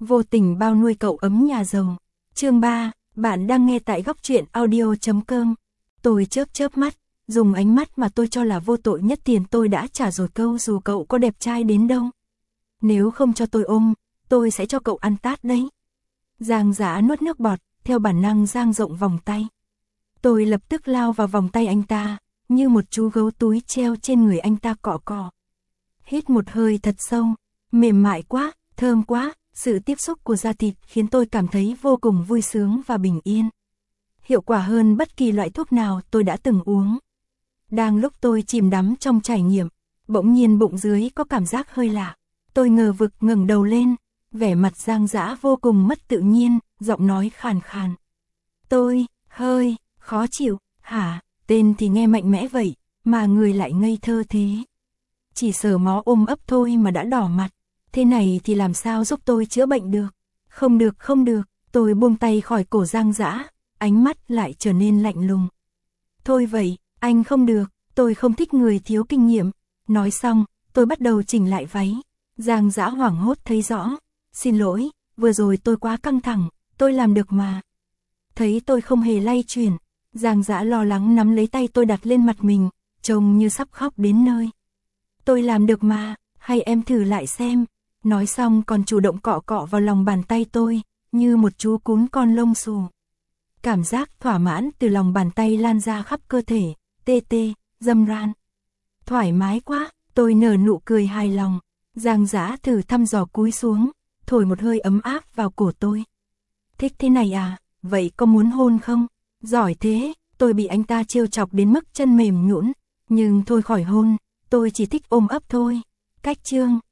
Vô tình bao nuôi cậu ấm nhà rồng. Chương 3, bạn đang nghe tại góc truyện audio.com. Tôi chớp mắt, dùng ánh mắt mà tôi cho là vô tội nhất tiền tôi đã trả rồi câu dù cậu có đẹp trai đến đâu. Nếu không cho tôi ôm, tôi sẽ cho cậu ăn tát đấy. Giang Dã nuốt nước bọt, theo bản năng dang rộng vòng tay. Tôi lập tức lao vào vòng tay anh ta, như một chú gấu túi treo trên người anh ta cọ cọ. Hít một hơi thật sâu, mềm mại quá, thơm quá, sự tiếp xúc của da thịt khiến tôi cảm thấy vô cùng vui sướng và bình yên. Hiệu quả hơn bất kỳ loại thuốc nào tôi đã từng uống. Đang lúc tôi chìm đắm trong trải nghiệm, bỗng nhiên bụng dưới có cảm giác hơi lạ. Tôi ngờ vực ngẩng đầu lên, vẻ mặt Giang Dã vô cùng mất tự nhiên, giọng nói khàn khàn. Tôi, hơi, khó chịu, hả, tên thì nghe mạnh mẽ vậy, mà người lại ngây thơ thế. Chỉ sờ mó ôm ấp thôi mà đã đỏ mặt, thế này thì làm sao giúp tôi chữa bệnh được? Không được, tôi buông tay khỏi cổ Giang Dã, ánh mắt lại trở nên lạnh lùng. Thôi vậy, anh không được, tôi không thích người thiếu kinh nghiệm. Nói xong, tôi bắt đầu chỉnh lại váy. Giang Dã hoảng hốt thấy rõ. Xin lỗi, vừa rồi tôi quá căng thẳng, tôi làm được mà. Thấy tôi không hề lay chuyển, Giang Dã lo lắng nắm lấy tay tôi đặt lên mặt mình, trông như sắp khóc đến nơi. Tôi làm được mà, hay em thử lại xem. Nói xong còn chủ động cọ cọ vào lòng bàn tay tôi, như một chú cún con lông xù. Cảm giác thỏa mãn từ lòng bàn tay lan ra khắp cơ thể, tê tê, râm ran. Thoải mái quá, tôi nở nụ cười hài lòng. Giang Dã thử thăm dò cúi xuống, thổi một hơi ấm áp vào cổ tôi. Thích thế này à, vậy có muốn hôn không? Giỏi thế, tôi bị anh ta trêu chọc đến mức chân mềm nhũn, nhưng thôi khỏi hôn, tôi chỉ thích ôm ấp thôi. Cách chương